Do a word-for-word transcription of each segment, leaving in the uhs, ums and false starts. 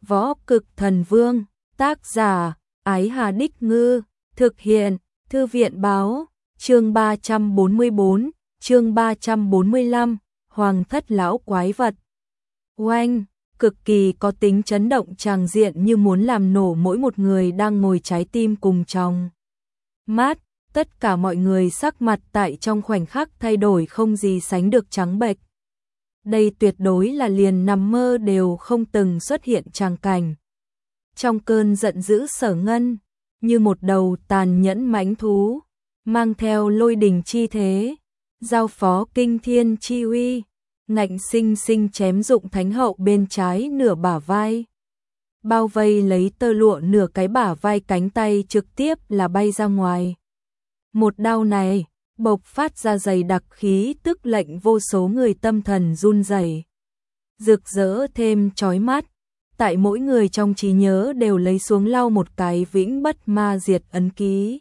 Võ Cực Thần Vương, tác giả, Ái Hà Đích Ngư, thực hiện, Thư viện báo, chương ba trăm bốn mươi bốn, chương ba trăm bốn mươi lăm, Hoàng thất lão quái vật. Oanh, cực kỳ có tính chấn động tràng diện như muốn làm nổ mỗi một người đang ngồi trái tim cùng trong mát, tất cả mọi người sắc mặt tại trong khoảnh khắc thay đổi không gì sánh được trắng bệch. Đây tuyệt đối là liền nằm mơ đều không từng xuất hiện tràng cảnh. Trong cơn giận dữ Sở Ngân, như một đầu tàn nhẫn mãnh thú, mang theo lôi đình chi thế, giao phó kinh thiên chi uy, ngạnh sinh sinh chém dụng Thánh hậu bên trái nửa bả vai. Bao vây lấy tơ lụa nửa cái bả vai, cánh tay trực tiếp là bay ra ngoài. Một đao này bộc phát ra dày đặc khí tức lệnh vô số người tâm thần run rẩy, rực rỡ thêm chói mắt. Tại mỗi người trong trí nhớ đều lấy xuống lau một cái vĩnh bất ma diệt ấn ký.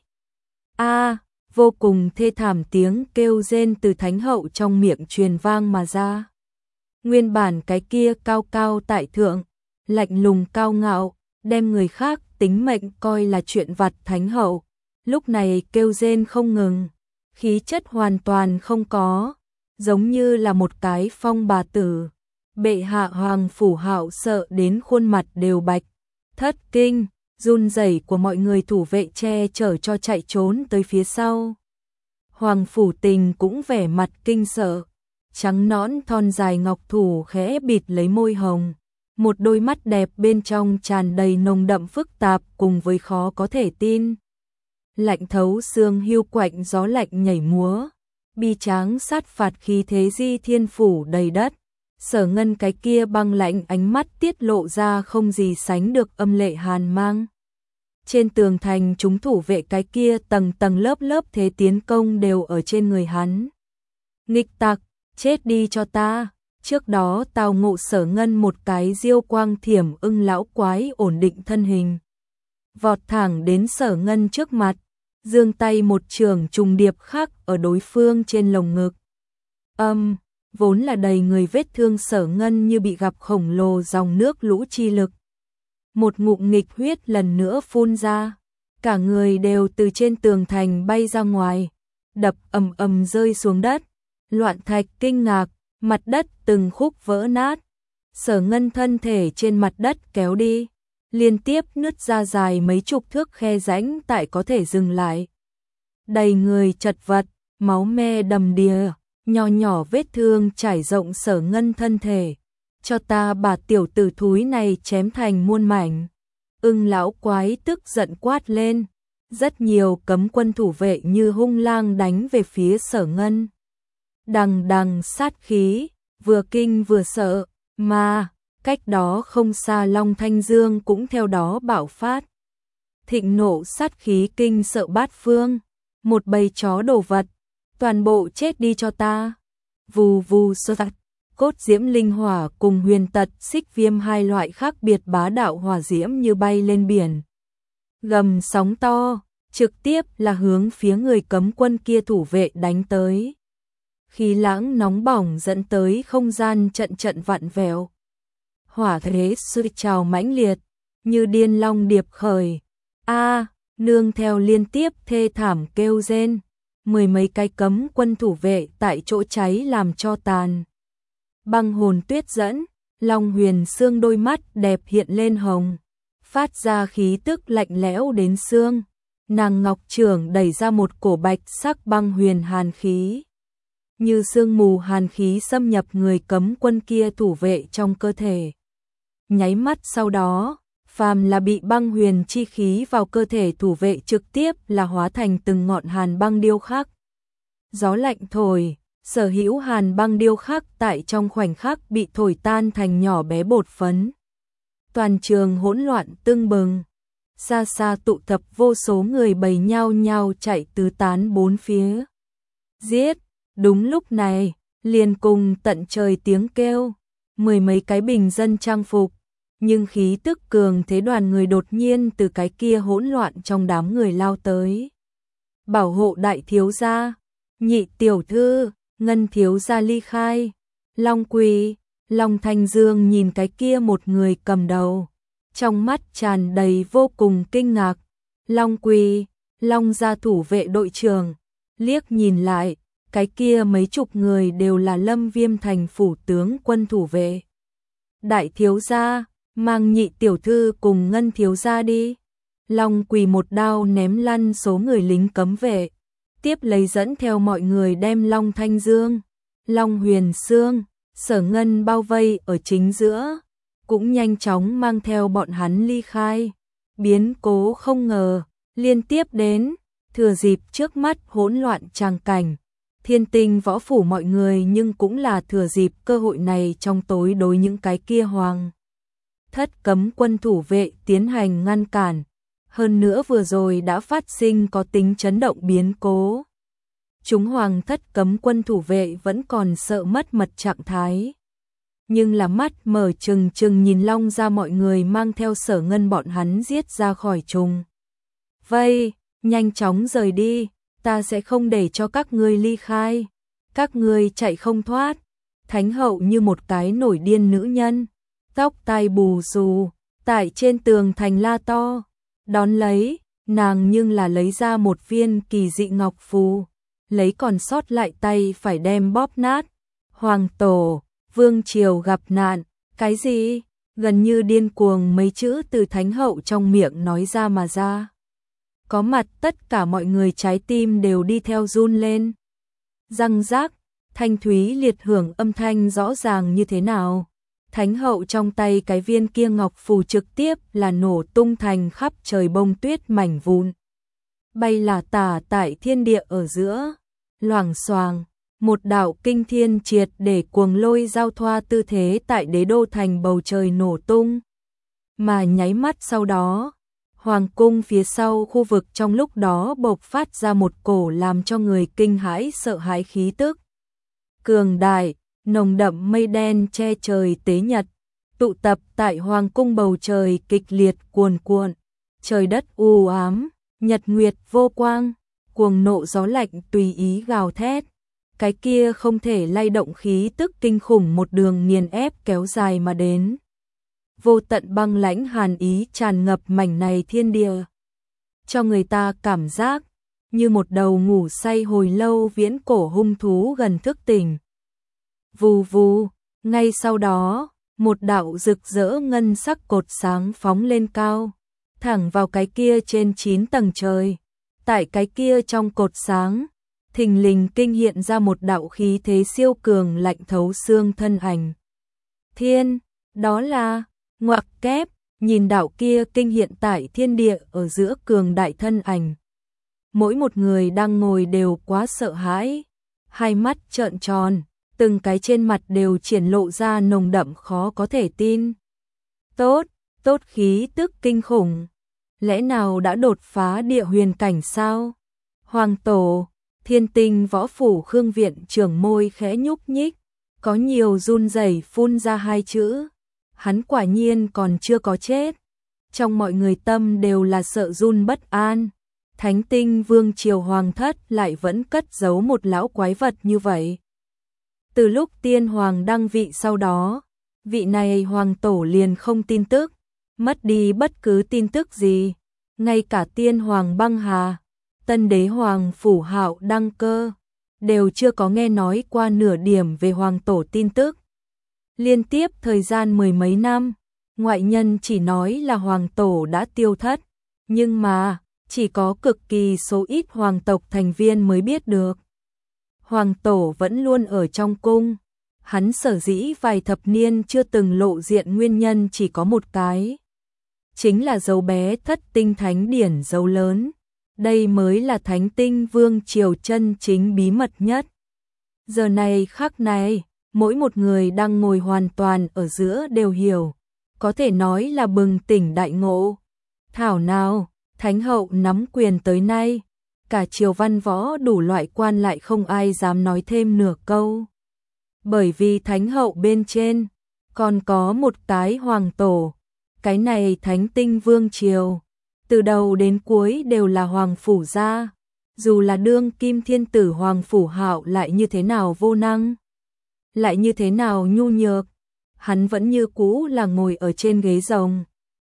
A, à, vô cùng thê thảm tiếng kêu rên từ Thánh hậu trong miệng truyền vang mà ra. Nguyên bản cái kia cao cao tại thượng, lạnh lùng cao ngạo, đem người khác tính mệnh coi là chuyện vặt Thánh hậu, lúc này kêu rên không ngừng, khí chất hoàn toàn không có, giống như là một cái phong bà tử. Bệ hạ Hoàng Phủ Hạo sợ đến khuôn mặt đều bạch, thất kinh, run rẩy của mọi người thủ vệ che chở cho chạy trốn tới phía sau. Hoàng Phủ Tình cũng vẻ mặt kinh sợ, trắng nõn thon dài ngọc thủ khẽ bịt lấy môi hồng, một đôi mắt đẹp bên trong tràn đầy nồng đậm phức tạp cùng với khó có thể tin. Lạnh thấu xương hiu quạnh gió lạnh nhảy múa, bi tráng sát phạt khí thế di thiên phủ đầy đất. Sở Ngân cái kia băng lạnh ánh mắt tiết lộ ra không gì sánh được âm lệ hàn mang. Trên tường thành chúng thủ vệ cái kia tầng tầng lớp lớp thế tiến công đều ở trên người hắn. Nghịch tặc, chết đi cho ta. Trước đó tào ngộ Sở Ngân một cái diêu quang thiểm ưng lão quái ổn định thân hình, vọt thẳng đến Sở Ngân trước mặt, giương tay một trường trùng điệp khắc ở đối phương trên lồng ngực. Âm um, vốn là đầy người vết thương Sở Ngân như bị gặp khổng lồ dòng nước lũ chi lực. Một ngụm nghịch huyết lần nữa phun ra, cả người đều từ trên tường thành bay ra ngoài, đập ầm ầm rơi xuống đất, loạn thạch kinh ngạc, mặt đất từng khúc vỡ nát. Sở Ngân thân thể trên mặt đất kéo đi, liên tiếp nứt ra dài mấy chục thước khe rãnh tại có thể dừng lại. Đầy người chật vật, máu me đầm đìa. Nhỏ nhỏ vết thương trải rộng Sở Ngân thân thể, cho ta bà tiểu tử thúi này chém thành muôn mảnh. Ưng lão quái tức giận quát lên, rất nhiều cấm quân thủ vệ như hung lang đánh về phía Sở Ngân. Đằng đằng sát khí, vừa kinh vừa sợ, mà cách đó không xa Long Thanh Dương cũng theo đó bạo phát. Thịnh nộ sát khí kinh sợ bát phương, một bầy chó đồ vật. Toàn bộ chết đi cho ta. Vù vù sơ tạc, cốt diễm linh hỏa cùng huyền tật xích viêm hai loại khác biệt bá đạo hỏa diễm như bay lên biển. Gầm sóng to, trực tiếp là hướng phía người cấm quân kia thủ vệ đánh tới. Khí lãng nóng bỏng dẫn tới không gian trận trận vặn vẹo. Hỏa thế sôi trào mãnh liệt, như điên long điệp khởi. A, nương theo liên tiếp thê thảm kêu rên. Mười mấy cái cấm quân thủ vệ tại chỗ cháy làm cho tàn. Băng hồn tuyết dẫn, Long Huyền Xương đôi mắt đẹp hiện lên hồng, phát ra khí tức lạnh lẽo đến xương. Nàng ngọc trưởng đẩy ra một cổ bạch sắc băng huyền hàn khí, như sương mù hàn khí xâm nhập người cấm quân kia thủ vệ trong cơ thể. Nháy mắt sau đó, phàm là bị băng huyền chi khí vào cơ thể thủ vệ trực tiếp là hóa thành từng ngọn hàn băng điêu khắc. Gió lạnh thổi, sở hữu hàn băng điêu khắc tại trong khoảnh khắc bị thổi tan thành nhỏ bé bột phấn. Toàn trường hỗn loạn tưng bừng, xa xa tụ tập vô số người bầy nhao nhao chạy tứ tán bốn phía. Giết, đúng lúc này, liền cùng tận trời tiếng kêu, mười mấy cái bình dân trang phục. Nhưng khí tức cường thế đoàn người đột nhiên từ cái kia hỗn loạn trong đám người lao tới. Bảo hộ đại thiếu gia, nhị tiểu thư, ngân thiếu gia ly khai. Long Quỳ, Long Thanh Dương nhìn cái kia một người cầm đầu, trong mắt tràn đầy vô cùng kinh ngạc. Long Quỳ, Long gia thủ vệ đội trưởng, liếc nhìn lại, cái kia mấy chục người đều là Lâm Viêm thành phủ tướng quân thủ vệ. Đại thiếu gia, mang Nhị tiểu thư cùng Ngân thiếu gia đi. Long Quỳ một đao ném lăn số người lính cấm vệ, tiếp lấy dẫn theo mọi người đem Long Thanh Dương, Long Huyền Sương, Sở Ngân bao vây ở chính giữa, cũng nhanh chóng mang theo bọn hắn ly khai. Biến cố không ngờ liên tiếp đến, thừa dịp trước mắt hỗn loạn tràng cảnh, Thiên Tinh võ phủ mọi người nhưng cũng là thừa dịp cơ hội này trong tối đối những cái kia hoàng thất cấm quân thủ vệ tiến hành ngăn cản. Hơn nữa vừa rồi đã phát sinh có tính chấn động biến cố. Chúng hoàng thất cấm quân thủ vệ vẫn còn sợ mất mật trạng thái. Nhưng là mắt mở trừng trừng nhìn Long ra mọi người mang theo Sở Ngân bọn hắn giết ra khỏi trùng vây, nhanh chóng rời đi, ta sẽ không để cho các ngươi ly khai, các ngươi chạy không thoát. Thánh hậu như một cái nổi điên nữ nhân, tóc tai bù xù, tại trên tường thành la to, đón lấy, nàng nhưng là lấy ra một viên kỳ dị ngọc phù, lấy còn sót lại tay phải đem bóp nát. Hoàng tổ, vương triều gặp nạn, cái gì? Gần như điên cuồng mấy chữ từ thánh hậu trong miệng nói ra mà ra. Có mặt tất cả mọi người trái tim đều đi theo run lên. Răng rác, thanh thúy liệt hưởng âm thanh rõ ràng như thế nào. Thánh hậu trong tay cái viên kia ngọc phù trực tiếp là nổ tung thành khắp trời bông tuyết mảnh vụn. Bay là tả tại thiên địa ở giữa. Loảng xoàng, một đạo kinh thiên triệt để cuồng lôi giao thoa tư thế tại đế đô thành bầu trời nổ tung. Mà nháy mắt sau đó, hoàng cung phía sau khu vực trong lúc đó bộc phát ra một cổ làm cho người kinh hãi sợ hãi khí tức. Cường đại, nồng đậm mây đen che trời tế nhật, tụ tập tại hoàng cung bầu trời kịch liệt cuồn cuộn, trời đất u ám, nhật nguyệt vô quang, cuồng nộ gió lạnh tùy ý gào thét. Cái kia không thể lay động khí tức kinh khủng một đường nghiền ép kéo dài mà đến. Vô tận băng lãnh hàn ý tràn ngập mảnh này thiên địa, cho người ta cảm giác như một đầu ngủ say hồi lâu viễn cổ hung thú gần thức tỉnh. Vù vù, ngay sau đó, một đạo rực rỡ ngân sắc cột sáng phóng lên cao, thẳng vào cái kia trên chín tầng trời. Tại cái kia trong cột sáng, thình lình kinh hiện ra một đạo khí thế siêu cường lạnh thấu xương thân ảnh. Thiên, đó là, ngoặc kép, nhìn đạo kia kinh hiện tại thiên địa ở giữa cường đại thân ảnh. Mỗi một người đang ngồi đều quá sợ hãi, hai mắt trợn tròn, từng cái trên mặt đều triển lộ ra nồng đậm khó có thể tin. Tốt, tốt khí tức kinh khủng. Lẽ nào đã đột phá địa huyền cảnh sao? Hoàng tổ, Thiên Tinh võ phủ Khương viện trưởng môi khẽ nhúc nhích, có nhiều run rẩy phun ra hai chữ. Hắn quả nhiên còn chưa có chết. Trong mọi người tâm đều là sợ run bất an. Thánh Tinh vương triều hoàng thất lại vẫn cất giấu một lão quái vật như vậy. Từ lúc tiên hoàng đăng vị sau đó, vị này hoàng tổ liền không tin tức, mất đi bất cứ tin tức gì. Ngay cả tiên hoàng băng hà, tân đế hoàng phủ hạo đăng cơ, đều chưa có nghe nói qua nửa điểm về hoàng tổ tin tức. Liên tiếp thời gian mười mấy năm, ngoại nhân chỉ nói là hoàng tổ đã tiêu thất, nhưng mà chỉ có cực kỳ số ít hoàng tộc thành viên mới biết được. Hoàng tổ vẫn luôn ở trong cung, hắn sở dĩ vài thập niên chưa từng lộ diện nguyên nhân chỉ có một cái. Chính là dấu bé thất tinh thánh điển dấu lớn. Đây mới là thánh tinh vương triều chân chính bí mật nhất. Giờ này khắc này, mỗi một người đang ngồi hoàn toàn ở giữa đều hiểu, có thể nói là bừng tỉnh đại ngộ. Thảo nào, thánh hậu nắm quyền tới nay, cả triều văn võ đủ loại quan lại không ai dám nói thêm nửa câu. Bởi vì thánh hậu bên trên, còn có một cái hoàng tổ, cái này thánh tinh vương triều, từ đầu đến cuối đều là hoàng phủ gia, dù là đương kim thiên tử hoàng phủ hạo lại như thế nào vô năng, lại như thế nào nhu nhược, hắn vẫn như cũ là ngồi ở trên ghế rồng,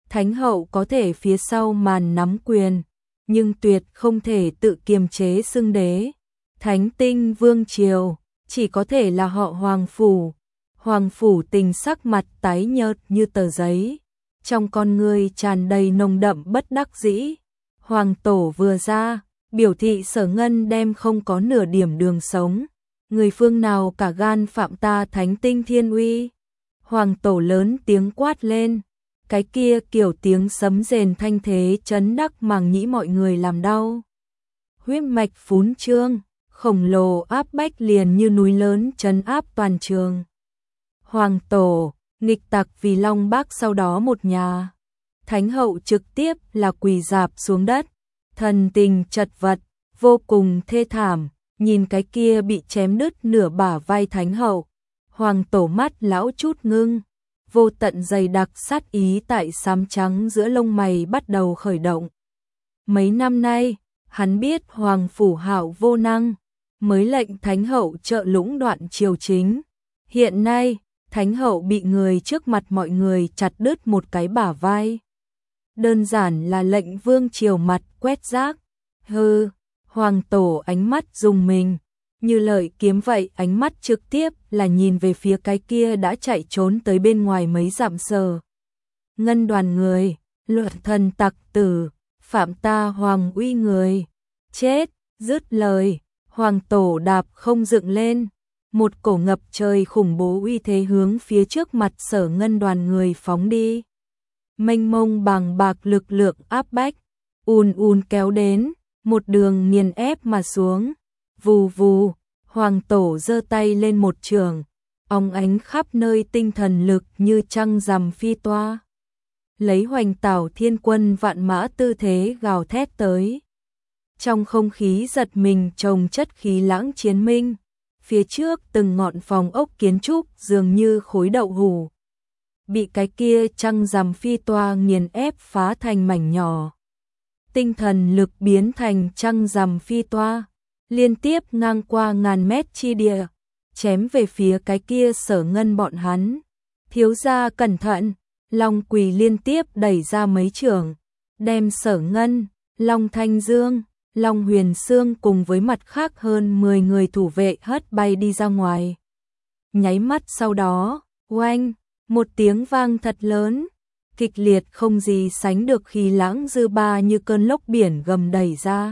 Thánh hậu có thể phía sau màn nắm quyền, nhưng tuyệt không thể tự kiềm chế xưng đế. Thánh tinh vương triều, chỉ có thể là họ Hoàng Phủ. Hoàng Phủ Tình sắc mặt tái nhợt như tờ giấy, trong con người tràn đầy nồng đậm bất đắc dĩ. Hoàng tổ vừa ra, biểu thị Sở Ngân đem không có nửa điểm đường sống. Người phương nào cả gan phạm ta thánh tinh thiên uy? Hoàng tổ lớn tiếng quát lên, cái kia kiểu tiếng sấm rền thanh thế chấn đắc màng nhĩ mọi người làm đau. Huyết mạch phún trương, khổng lồ áp bách liền như núi lớn trấn áp toàn trường. Hoàng tổ, nghịch tặc vì Long Bác sau đó một nhà. Thánh hậu trực tiếp là quỳ rạp xuống đất, thần tình chật vật, vô cùng thê thảm, nhìn cái kia bị chém đứt nửa bả vai thánh hậu. Hoàng tổ mắt lão chút ngưng, vô tận dày đặc sát ý tại xám trắng giữa lông mày bắt đầu khởi động. Mấy năm nay, hắn biết Hoàng Phủ Hạo vô năng, mới lệnh thánh hậu trợ lũng đoạn triều chính. Hiện nay, thánh hậu bị người trước mặt mọi người chặt đứt một cái bả vai. Đơn giản là lệnh vương triều mặt quét rác. Hừ, Hoàng tổ ánh mắt rùng mình, như lợi kiếm vậy, ánh mắt trực tiếp là nhìn về phía cái kia đã chạy trốn tới bên ngoài mấy dặm Sở Ngân đoàn người. Luật thần tặc tử, phạm ta hoàng uy người, chết. Dứt lời, Hoàng tổ đạp không dựng lên, một cổ ngập trời khủng bố uy thế hướng phía trước mặt Sở Ngân đoàn người phóng đi. Mênh mông bàng bạc lực lượng áp bách, ùn ùn kéo đến, một đường nghiền ép mà xuống. Vù vù, Hoàng tổ giơ tay lên một trường, óng ánh khắp nơi tinh thần lực như trăng rằm phi toa. Lấy hoành tảo thiên quân vạn mã tư thế gào thét tới. Trong không khí giật mình trồng chất khí lãng chiến minh, phía trước từng ngọn phòng ốc kiến trúc dường như khối đậu hủ, bị cái kia trăng rằm phi toa nghiền ép phá thành mảnh nhỏ. Tinh thần lực biến thành trăng rằm phi toa, liên tiếp ngang qua ngàn mét chi địa, chém về phía cái kia Sở Ngân bọn hắn. Thiếu gia cẩn thận, Long Quỳ liên tiếp đẩy ra mấy trường, đem Sở Ngân, Long Thanh Dương, Long Huyền Sương cùng với mặt khác hơn mười người thủ vệ hất bay đi ra ngoài. Nháy mắt sau đó, oanh, một tiếng vang thật lớn, kịch liệt không gì sánh được khí lãng dư ba như cơn lốc biển gầm đẩy ra.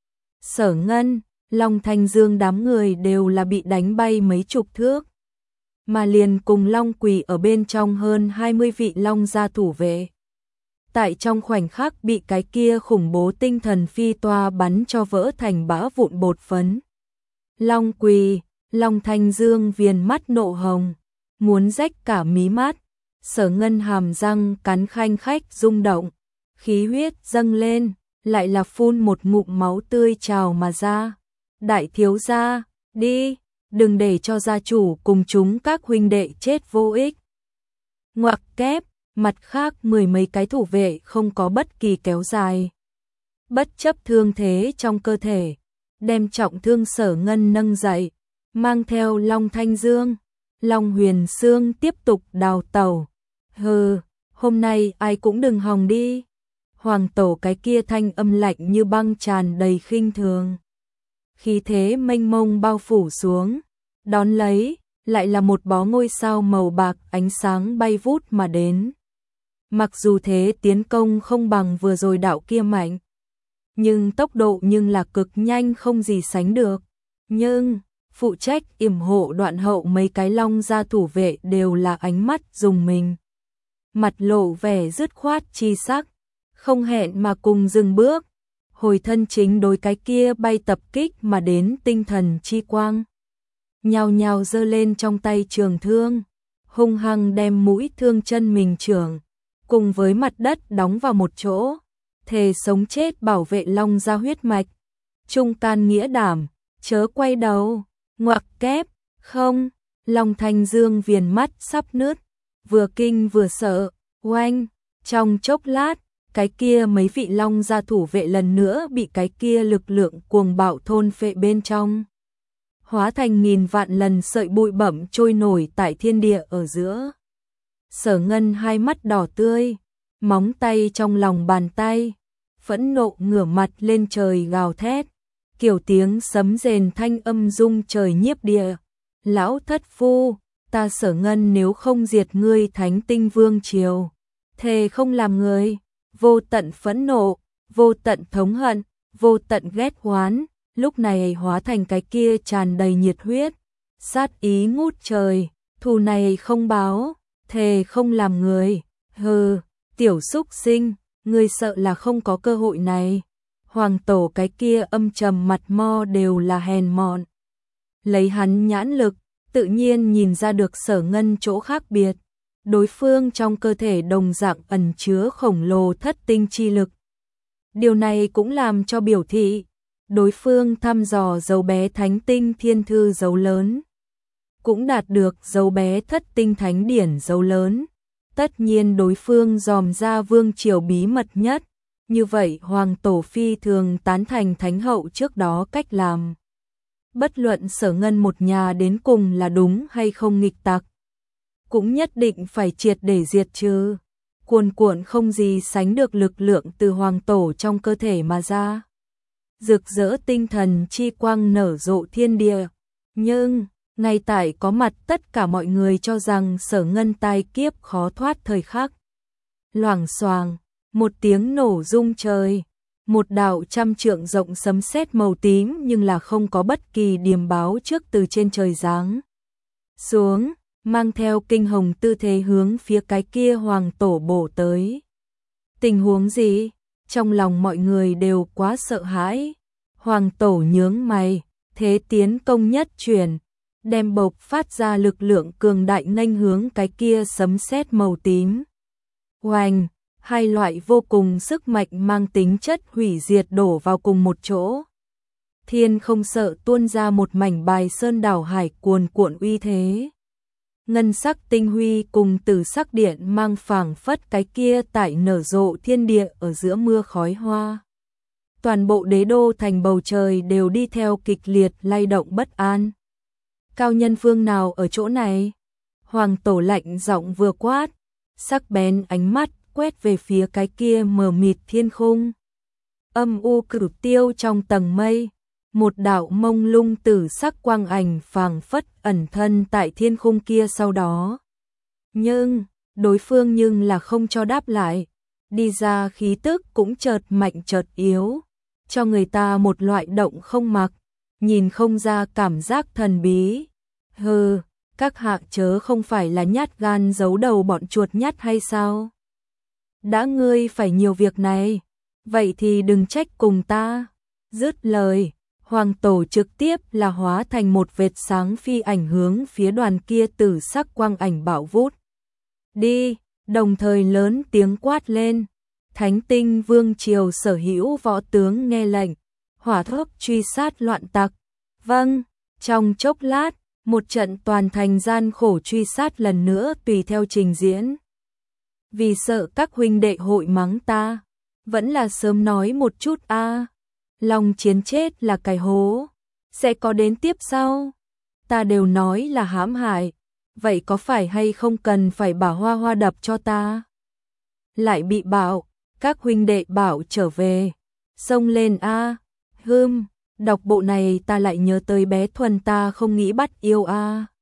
Sở Ngân, Long Thanh Dương đám người đều là bị đánh bay mấy chục thước, mà liền cùng Long Quỳ ở bên trong hơn hai mươi vị Long gia thủ vệ. Tại trong khoảnh khắc bị cái kia khủng bố tinh thần phi toa bắn cho vỡ thành bã vụn bột phấn. Long Quỳ, Long Thanh Dương viền mắt nộ hồng, muốn rách cả mí mắt. Sở Ngân hàm răng cắn khanh khách rung động, khí huyết dâng lên, lại là phun một ngụm máu tươi trào mà ra. Đại thiếu gia, đi, đừng để cho gia chủ cùng chúng các huynh đệ chết vô ích. Ngoặc kép, mặt khác mười mấy cái thủ vệ không có bất kỳ kéo dài. Bất chấp thương thế trong cơ thể, đem trọng thương Sở Ngân nâng dậy, mang theo Long Thanh Dương, Long Huyền Sương tiếp tục đào tẩu. Hừ, hôm nay ai cũng đừng hòng đi. Hoàng tổ cái kia thanh âm lạnh như băng tràn đầy khinh thường. Khí thế mênh mông bao phủ xuống, đón lấy, lại là một bó ngôi sao màu bạc ánh sáng bay vút mà đến. Mặc dù thế tiến công không bằng vừa rồi đạo kia mạnh, nhưng tốc độ nhưng là cực nhanh không gì sánh được. Nhưng, phụ trách yểm hộ Đoạn Hậu mấy cái Long gia thủ vệ đều là ánh mắt rùng mình. Mặt lộ vẻ dứt khoát chi sắc, không hẹn mà cùng dừng bước, hồi thân chính đối cái kia bay tập kích mà đến tinh thần chi quang. Nhào nhào giơ lên trong tay trường thương, hung hăng đem mũi thương chân mình trường, cùng với mặt đất đóng vào một chỗ, thề sống chết bảo vệ Long gia huyết mạch. Trung can nghĩa đảm, chớ quay đầu, ngoặc kép, không, Long Thanh Dương viền mắt sắp nứt, vừa kinh vừa sợ, oanh, trong chốc lát, cái kia mấy vị Long gia thủ vệ lần nữa bị cái kia lực lượng cuồng bạo thôn phệ bên trong, hóa thành nghìn vạn lần sợi bụi bẩm trôi nổi tại thiên địa ở giữa. Sở Ngân hai mắt đỏ tươi, móng tay trong lòng bàn tay, phẫn nộ ngửa mặt lên trời gào thét, kiểu tiếng sấm rền thanh âm rung trời nhiếp địa. Lão thất phu, ta Sở Ngân nếu không diệt ngươi Thánh Tinh Vương triều, thề không làm người. Vô tận phẫn nộ, vô tận thống hận, vô tận ghét oán, lúc này hóa thành cái kia tràn đầy nhiệt huyết, sát ý ngút trời, thù này không báo, thề không làm người. Hừ, tiểu xúc sinh, ngươi sợ là không có cơ hội này. Hoàng tổ cái kia âm trầm mặt mo đều là hèn mọn. Lấy hắn nhãn lực, tự nhiên nhìn ra được Sở Ngân chỗ khác biệt. Đối phương trong cơ thể đồng dạng ẩn chứa khổng lồ thất tinh chi lực. Điều này cũng làm cho biểu thị, đối phương thăm dò dấu bé thánh tinh thiên thư dấu lớn. Cũng đạt được dấu bé thất tinh thánh điển dấu lớn. Tất nhiên đối phương dòm ra vương triều bí mật nhất. Như vậy Hoàng Tổ phi thường tán thành Thánh Hậu trước đó cách làm. Bất luận Sở Ngân một nhà đến cùng là đúng hay không nghịch tặc, cũng nhất định phải triệt để diệt trừ. Cuồn cuộn không gì sánh được lực lượng từ Hoàng Tổ trong cơ thể mà ra. Rực rỡ tinh thần chi quang nở rộ thiên địa. Nhưng, ngay tại có mặt tất cả mọi người cho rằng Sở Ngân tai kiếp khó thoát thời khắc. Loảng xoàng, một tiếng nổ rung trời. Một đạo trăm trượng rộng sấm sét màu tím nhưng là không có bất kỳ điềm báo trước từ trên trời giáng xuống, mang theo kinh hồng tư thế hướng phía cái kia Hoàng Tổ bổ tới. Tình huống gì? Trong lòng mọi người đều quá sợ hãi. Hoàng Tổ nhướng mày, thế tiến công nhất chuyển, đem bộc phát ra lực lượng cường đại nghênh hướng cái kia sấm sét màu tím. Oanh! Hai loại vô cùng sức mạnh mang tính chất hủy diệt đổ vào cùng một chỗ. Thiên không sợ tuôn ra một mảnh bài sơn đảo hải cuồn cuộn uy thế. Ngân sắc tinh huy cùng tử sắc điện mang phảng phất cái kia tại nở rộ thiên địa ở giữa mưa khói hoa. Toàn bộ đế đô thành bầu trời đều đi theo kịch liệt lay động bất an. Cao nhân phương nào ở chỗ này? Hoàng Tổ lạnh giọng vừa quát, sắc bén ánh mắt quét về phía cái kia mờ mịt thiên khung. Âm u cửu tiêu trong tầng mây, một đạo mông lung tử sắc quang ảnh phảng phất ẩn thân tại thiên khung kia sau đó. Nhưng, đối phương nhưng là không cho đáp lại, đi ra khí tức cũng chợt mạnh chợt yếu, cho người ta một loại động không mặc, nhìn không ra cảm giác thần bí. Hừ, các hạ chớ không phải là nhát gan giấu đầu bọn chuột nhắt hay sao? Đã ngươi phải nhiều việc này, vậy thì đừng trách cùng ta. Dứt lời, Hoàng Tổ trực tiếp là hóa thành một vệt sáng phi ảnh hướng phía đoàn kia tử sắc quang ảnh bạo vút. Đi, đồng thời lớn tiếng quát lên. Thánh Tinh Vương triều sở hữu võ tướng nghe lệnh, hỏa tốc truy sát loạn tặc. Vâng, trong chốc lát, một trận toàn thành gian khổ truy sát lần nữa tùy theo trình diễn. Vì sợ các huynh đệ hội mắng ta, vẫn là sớm nói một chút a. À. Lòng chiến chết là cái hố, sẽ có đến tiếp sau. Ta đều nói là hãm hại, vậy có phải hay không cần phải bảo Hoa Hoa đập cho ta? Lại bị bảo, các huynh đệ bảo trở về, xông lên a. À. Hừm, đọc bộ này ta lại nhớ tới bé Thuần ta không nghĩ bắt yêu a. À.